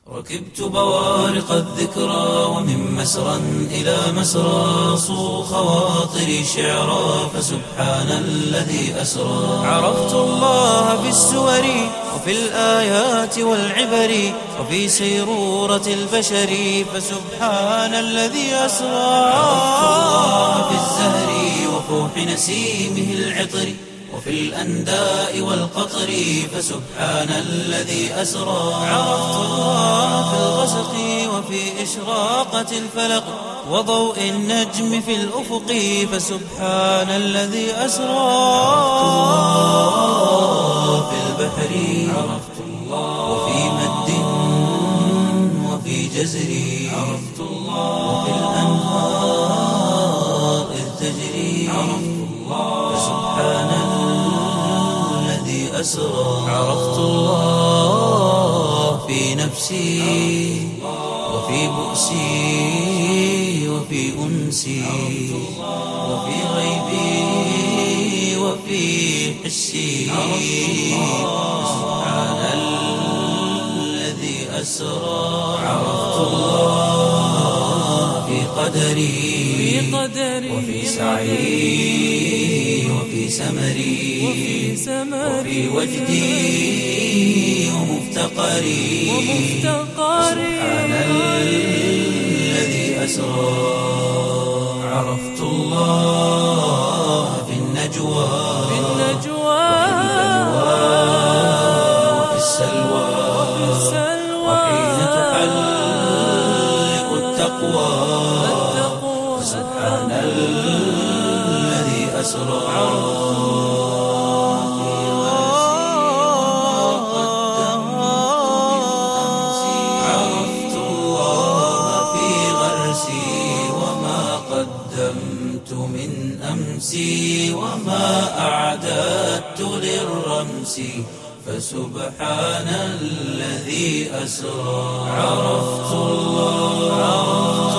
ركبت بوارق الذكرى ومن مسرى إلى مسرى صو خواطري شعرا فسبحان الذي أسرى عرفت الله في السور وفي الآيات والعبر وفي سيرورة البشر فسبحان الذي أسرى عرفت الله في الزهر وفوح نسيمه العطر وفي الأنداء والقطر فسبحان الذي أسرى عرفت الله في الغسق وفي إشراقة الفلق وضوء النجم في الأفق فسبحان الذي أسرى عرفت الله في البحر عرفت الله وفي مد وفي جزر عرفت الله وفي الأنهار إذ تجري عرفت الله فسبحان الذي أسرى عرفت الله في نفسي وفي بؤسي وفي أنسي وفي غيبي وفي حسي سبحان الذي أسرى عرفت الله في قدري وفي سعي وفي سمري وفي وجدي ومفتقري سبحان الذي أسرى عرفت الله في النجوى وفي السلوى وحين تحلق التقوى سبحان الذي أسرى عرفت الله في غرسي وما قدمت من أمسي وما أعددت للرمس فسبحان الذي أسرى عرفت الله